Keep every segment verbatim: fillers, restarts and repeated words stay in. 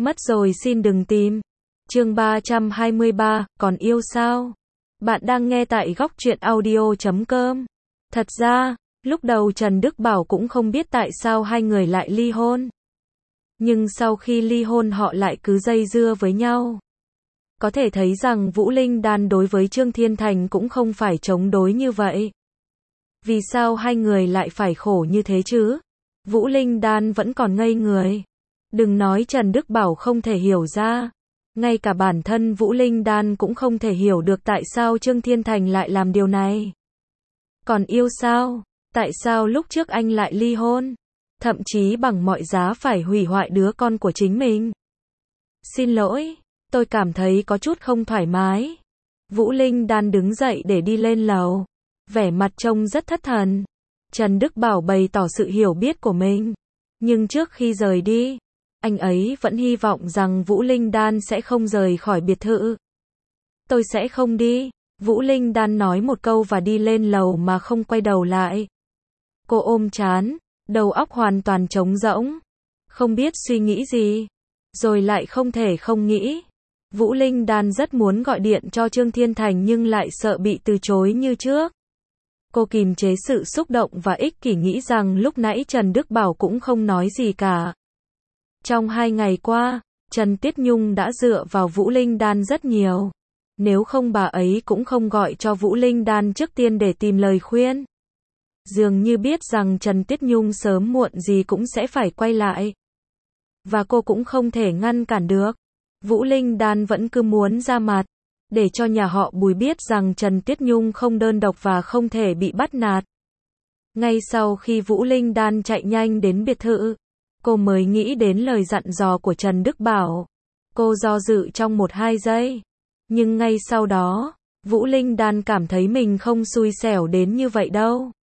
Mất rồi xin đừng tìm. Chương ba trăm hai mươi ba, còn yêu sao? Bạn đang nghe tại góc truyện audio chấm com. Thật ra, lúc đầu Trần Đức Bảo cũng không biết tại sao hai người lại ly hôn. Nhưng sau khi ly hôn họ lại cứ dây dưa với nhau. Có thể thấy rằng Vũ Linh Đan đối với Trương Thiên Thành cũng không phải chống đối như vậy. Vì sao hai người lại phải khổ như thế chứ? Vũ Linh Đan vẫn còn ngây người. Đừng nói Trần Đức Bảo không thể hiểu ra. Ngay cả bản thân Vũ Linh Đan cũng không thể hiểu được tại sao Trương Thiên Thành lại làm điều này. Còn yêu sao? Tại sao lúc trước anh lại ly hôn? Thậm chí bằng mọi giá phải hủy hoại đứa con của chính mình. Xin lỗi, tôi cảm thấy có chút không thoải mái. Vũ Linh Đan đứng dậy để đi lên lầu. Vẻ mặt trông rất thất thần. Trần Đức Bảo bày tỏ sự hiểu biết của mình. Nhưng trước khi rời đi, anh ấy vẫn hy vọng rằng Vũ Linh Đan sẽ không rời khỏi biệt thự. Tôi sẽ không đi. Vũ Linh Đan nói một câu và đi lên lầu mà không quay đầu lại. Cô ôm trán, đầu óc hoàn toàn trống rỗng. Không biết suy nghĩ gì. Rồi lại không thể không nghĩ. Vũ Linh Đan rất muốn gọi điện cho Trương Thiên Thành nhưng lại sợ bị từ chối như trước. Cô kìm chế sự xúc động và ích kỷ nghĩ rằng lúc nãy Trần Đức Bảo cũng không nói gì cả. Trong hai ngày qua, Trần Tiết Nhung đã dựa vào Vũ Linh Đan rất nhiều. Nếu không bà ấy cũng không gọi cho Vũ Linh Đan trước tiên để tìm lời khuyên. Dường như biết rằng Trần Tiết Nhung sớm muộn gì cũng sẽ phải quay lại. Và cô cũng không thể ngăn cản được. Vũ Linh Đan vẫn cứ muốn ra mặt. Để cho nhà họ Bùi biết rằng Trần Tiết Nhung không đơn độc và không thể bị bắt nạt. Ngay sau khi Vũ Linh Đan chạy nhanh đến biệt thự, cô mới nghĩ đến lời dặn dò của Trần Đức Bảo. Cô do dự trong một hai giây. Nhưng ngay sau đó, Vũ Linh Đan cảm thấy mình không xui xẻo đến như vậy đâu.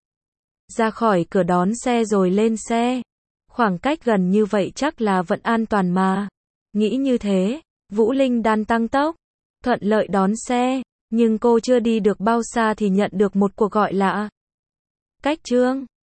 Ra khỏi cửa đón xe rồi lên xe. Khoảng cách gần như vậy chắc là vẫn an toàn mà. Nghĩ như thế, Vũ Linh Đan tăng tốc, thuận lợi đón xe. Nhưng cô chưa đi được bao xa thì nhận được một cuộc gọi lạ. Cách Trương